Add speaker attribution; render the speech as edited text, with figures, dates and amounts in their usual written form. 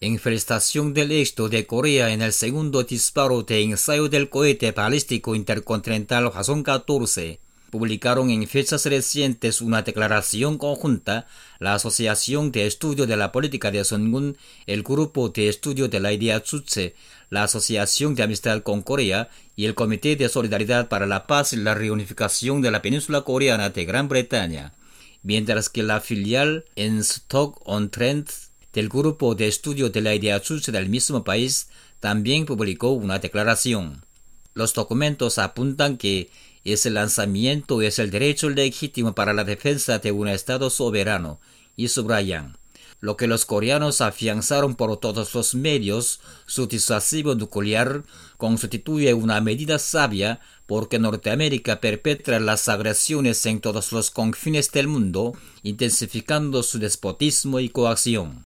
Speaker 1: En felicitación del éxito de Corea en el segundo disparo de ensayo del cohete balístico intercontinental Hwasong 14, publicaron en fechas recientes una declaración conjunta la Asociación de Estudio de la Política de Songun, el Grupo de Estudio de la Idea Chutse, la Asociación de Amistad con Corea y el Comité de Solidaridad para la Paz y la Reunificación de la Península Coreana de Gran Bretaña, mientras que la filial en Stoke-on-Trent del Grupo de Estudio de la Idea Chutse del mismo país también publicó una declaración. Los documentos apuntan que ese lanzamiento es el derecho legítimo para la defensa de un Estado soberano, y subrayan, lo que los coreanos afianzaron por todos los medios, su disuasivo nuclear constituye una medida sabia porque Norteamérica perpetra las agresiones en todos los confines del mundo, intensificando su despotismo y coacción.